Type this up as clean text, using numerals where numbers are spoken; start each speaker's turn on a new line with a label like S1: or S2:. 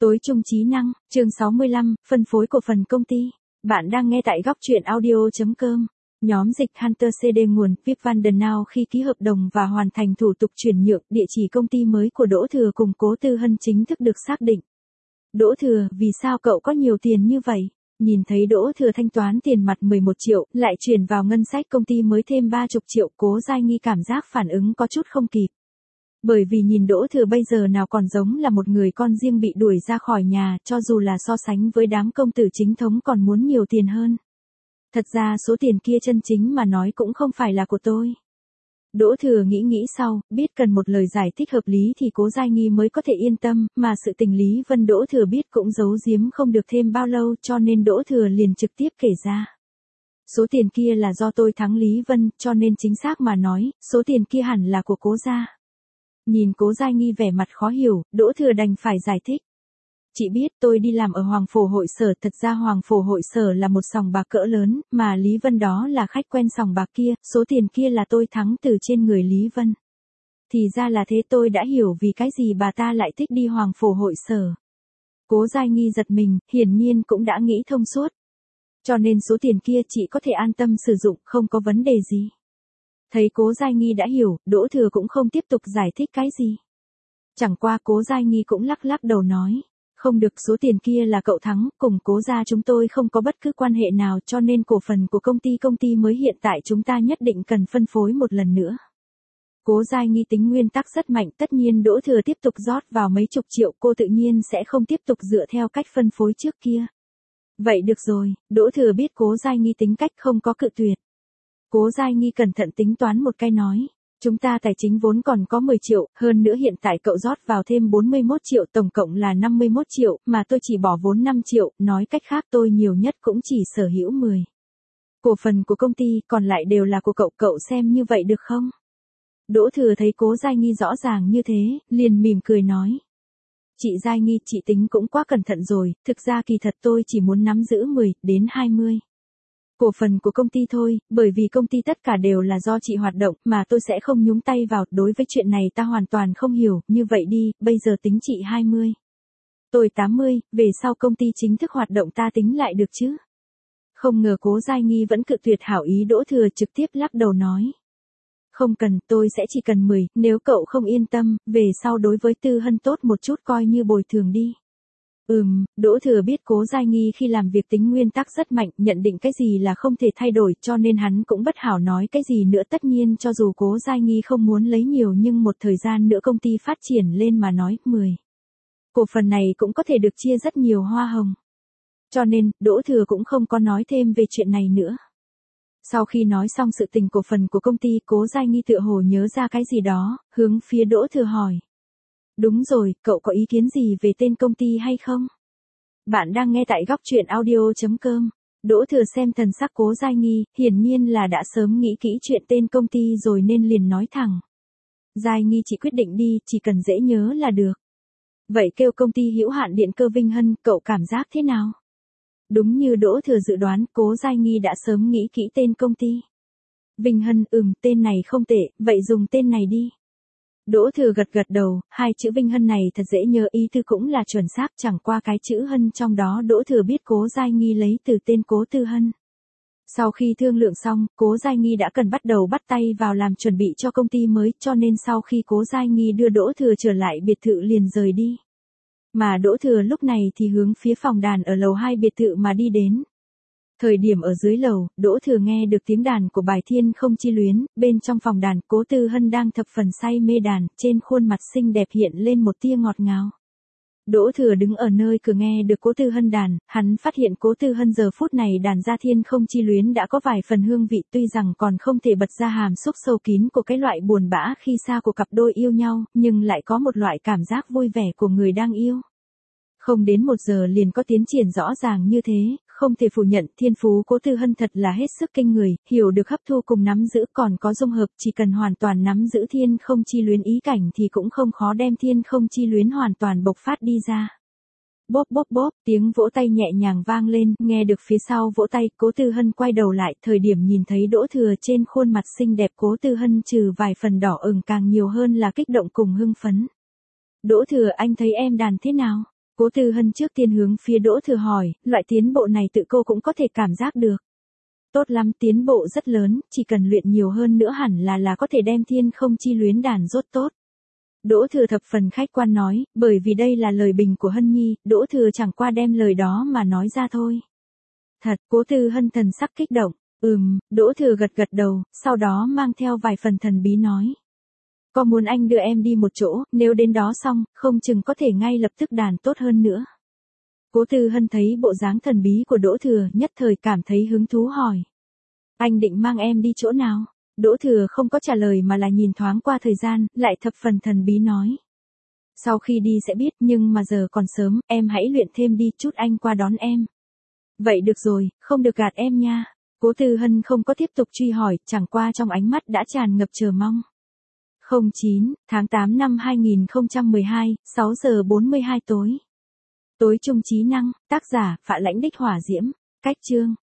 S1: Tối trung trí năng, chương 65, phân phối cổ phần công ty. Bạn đang nghe tại góc truyện audio.com. Nhóm dịch Hunter CD nguồn Vip Van Den Now khi ký hợp đồng và hoàn thành thủ tục chuyển nhượng, địa chỉ công ty mới của Đỗ Thừa cùng Cố Tư Hân chính thức được xác định. Đỗ Thừa, vì sao cậu có nhiều tiền như vậy? Nhìn thấy Đỗ Thừa thanh toán tiền mặt 11 triệu, lại chuyển vào ngân sách công ty mới thêm 30 triệu, Cố Giai Nghi cảm giác phản ứng có chút không kịp. Bởi vì nhìn Đỗ Thừa bây giờ nào còn giống là một người con riêng bị đuổi ra khỏi nhà, cho dù là so sánh với đám công tử chính thống còn muốn nhiều tiền hơn. Thật ra số tiền kia chân chính mà nói cũng không phải là của tôi. Đỗ Thừa nghĩ sau, biết cần một lời giải thích hợp lý thì Cố Giai Nghi mới có thể yên tâm, mà sự tình Lý Vân Đỗ Thừa biết cũng giấu giếm không được thêm bao lâu, cho nên Đỗ Thừa liền trực tiếp kể ra. Số tiền kia là do tôi thắng Lý Vân, cho nên chính xác mà nói, số tiền kia hẳn là của Cố gia. Nhìn Cố Giai Nghi vẻ mặt khó hiểu, Đỗ Thừa đành phải giải thích. Chị biết tôi đi làm ở Hoàng Phổ Hội Sở, thật ra Hoàng Phổ Hội Sở là một sòng bạc cỡ lớn, mà Lý Vân đó là khách quen sòng bạc kia, số tiền kia là tôi thắng từ trên người Lý Vân. Thì ra là thế, tôi đã hiểu vì cái gì bà ta lại thích đi Hoàng Phổ Hội Sở. Cố Giai Nghi giật mình, hiển nhiên cũng đã nghĩ thông suốt. Cho nên số tiền kia chị có thể an tâm sử dụng, không có vấn đề gì. Thấy Cố Giai Nghi đã hiểu, Đỗ Thừa cũng không tiếp tục giải thích cái gì. Chẳng qua Cố Giai Nghi cũng lắc đầu nói. Không được, số tiền kia là cậu thắng, cùng Cố gia chúng tôi không có bất cứ quan hệ nào, cho nên cổ phần của công ty mới hiện tại chúng ta nhất định cần phân phối một lần nữa. Cố Giai Nghi tính nguyên tắc rất mạnh, tất nhiên Đỗ Thừa tiếp tục rót vào mấy chục triệu, cô tự nhiên sẽ không tiếp tục dựa theo cách phân phối trước kia. Vậy được rồi, Đỗ Thừa biết Cố Giai Nghi tính cách không có cự tuyệt. Cố Giai Nghi cẩn thận tính toán một cái nói. Chúng ta tài chính vốn còn có 10 triệu, hơn nữa hiện tại cậu rót vào thêm 41 triệu, tổng cộng là 51 triệu, mà tôi chỉ bỏ vốn 5 triệu, nói cách khác tôi nhiều nhất cũng chỉ sở hữu 10. Cổ phần của công ty, còn lại đều là của cậu xem như vậy được không? Đỗ Thừa thấy Cố Giai Nghi rõ ràng như thế, liền mỉm cười nói. Chị Giai Nghi, chị tính cũng quá cẩn thận rồi, thực ra kỳ thật tôi chỉ muốn nắm giữ 10 đến 20. Cổ phần của công ty thôi, bởi vì công ty tất cả đều là do chị hoạt động, mà tôi sẽ không nhúng tay vào, đối với chuyện này ta hoàn toàn không hiểu, như vậy đi, bây giờ tính chị 20. Tôi 80, về sau công ty chính thức hoạt động ta tính lại được chứ? Không ngờ Cố Giai Nghi vẫn cự tuyệt hảo ý Đỗ Thừa, trực tiếp lắc đầu nói. Không cần, tôi sẽ chỉ cần 10, nếu cậu không yên tâm, về sau đối với Tư Hân tốt một chút coi như bồi thường đi. Đỗ Thừa biết Cố Giai Nghi khi làm việc tính nguyên tắc rất mạnh, nhận định cái gì là không thể thay đổi, cho nên hắn cũng bất hảo nói cái gì nữa. Tất nhiên cho dù Cố Giai Nghi không muốn lấy nhiều, nhưng một thời gian nữa công ty phát triển lên mà nói, 10. Cổ phần này cũng có thể được chia rất nhiều hoa hồng. Cho nên, Đỗ Thừa cũng không có nói thêm về chuyện này nữa. Sau khi nói xong sự tình cổ phần của công ty, Cố Giai Nghi tựa hồ nhớ ra cái gì đó, hướng phía Đỗ Thừa hỏi. Đúng rồi, cậu có ý kiến gì về tên công ty hay không? Bạn đang nghe tại góc truyện audio.com. Đỗ Thừa xem thần sắc Cố Giai Nghi, hiển nhiên là đã sớm nghĩ kỹ chuyện tên công ty rồi nên liền nói thẳng. Giai Nghi chị quyết định đi, chỉ cần dễ nhớ là được. Vậy kêu công ty hữu hạn điện cơ Vinh Hân, cậu cảm giác thế nào? Đúng như Đỗ Thừa dự đoán, Cố Giai Nghi đã sớm nghĩ kỹ tên công ty. Vinh Hân, tên này không tệ, vậy dùng tên này đi. Đỗ Thừa gật đầu, hai chữ Vinh Hân này thật dễ nhớ, ý tư cũng là chuẩn xác, chẳng qua cái chữ Hân trong đó Đỗ Thừa biết Cố Giai Nghi lấy từ tên Cố Tư Hân. Sau khi thương lượng xong, Cố Giai Nghi đã cần bắt đầu bắt tay vào làm chuẩn bị cho công ty mới, cho nên sau khi Cố Giai Nghi đưa Đỗ Thừa trở lại biệt thự liền rời đi. Mà Đỗ Thừa lúc này thì hướng phía phòng đàn ở lầu 2 biệt thự mà đi đến. Thời điểm ở dưới lầu, Đỗ Thừa nghe được tiếng đàn của bài Thiên Không Chi Luyến, bên trong phòng đàn, Cố Tư Hân đang thập phần say mê đàn, trên khuôn mặt xinh đẹp hiện lên một tia ngọt ngào. Đỗ Thừa đứng ở nơi cửa nghe được Cố Tư Hân đàn, hắn phát hiện Cố Tư Hân giờ phút này đàn ra Thiên Không Chi Luyến đã có vài phần hương vị, tuy rằng còn không thể bật ra hàm xúc sâu kín của cái loại buồn bã khi xa của cặp đôi yêu nhau, nhưng lại có một loại cảm giác vui vẻ của người đang yêu. Không đến 1 giờ liền có tiến triển rõ ràng như thế, không thể phủ nhận thiên phú Cố Tư Hân thật là hết sức kinh người, hiểu được hấp thu cùng nắm giữ, còn có dung hợp, chỉ cần hoàn toàn nắm giữ Thiên Không Chi Luyến ý cảnh thì cũng không khó đem Thiên Không Chi Luyến hoàn toàn bộc phát đi ra. Bóp, tiếng vỗ tay nhẹ nhàng vang lên, nghe được phía sau vỗ tay, Cố Tư Hân quay đầu lại, thời điểm nhìn thấy Đỗ Thừa trên khuôn mặt xinh đẹp Cố Tư Hân trừ vài phần đỏ ửng càng nhiều hơn là kích động cùng hưng phấn. Đỗ Thừa, anh thấy em đàn thế nào? Cố Tư Hân trước tiên hướng phía Đỗ Thừa hỏi, loại tiến bộ này tự cô cũng có thể cảm giác được. Tốt lắm, tiến bộ rất lớn, chỉ cần luyện nhiều hơn nữa hẳn là có thể đem Thiên Không Chi Luyến đàn rốt tốt. Đỗ Thừa thập phần khách quan nói, bởi vì đây là lời bình của Hân Nhi, Đỗ Thừa chẳng qua đem lời đó mà nói ra thôi. Thật, Cố Tư Hân thần sắc kích động, Đỗ Thừa gật gật đầu, sau đó mang theo vài phần thần bí nói. Có muốn anh đưa em đi một chỗ, nếu đến đó xong, không chừng có thể ngay lập tức đàn tốt hơn nữa. Cố Tư Hân thấy bộ dáng thần bí của Đỗ Thừa, nhất thời cảm thấy hứng thú hỏi. Anh định mang em đi chỗ nào? Đỗ Thừa không có trả lời mà là nhìn thoáng qua thời gian, lại thập phần thần bí nói. Sau khi đi sẽ biết, nhưng mà giờ còn sớm, em hãy luyện thêm đi, chút anh qua đón em. Vậy được rồi, không được gạt em nha. Cố Tư Hân không có tiếp tục truy hỏi, chẳng qua trong ánh mắt đã tràn ngập chờ mong. 09, tháng 8 năm 2012, 6 giờ 42 tối. Tối trung trí năng, tác giả, Phạ Lãnh Đích Hỏa Diễm, cách chương.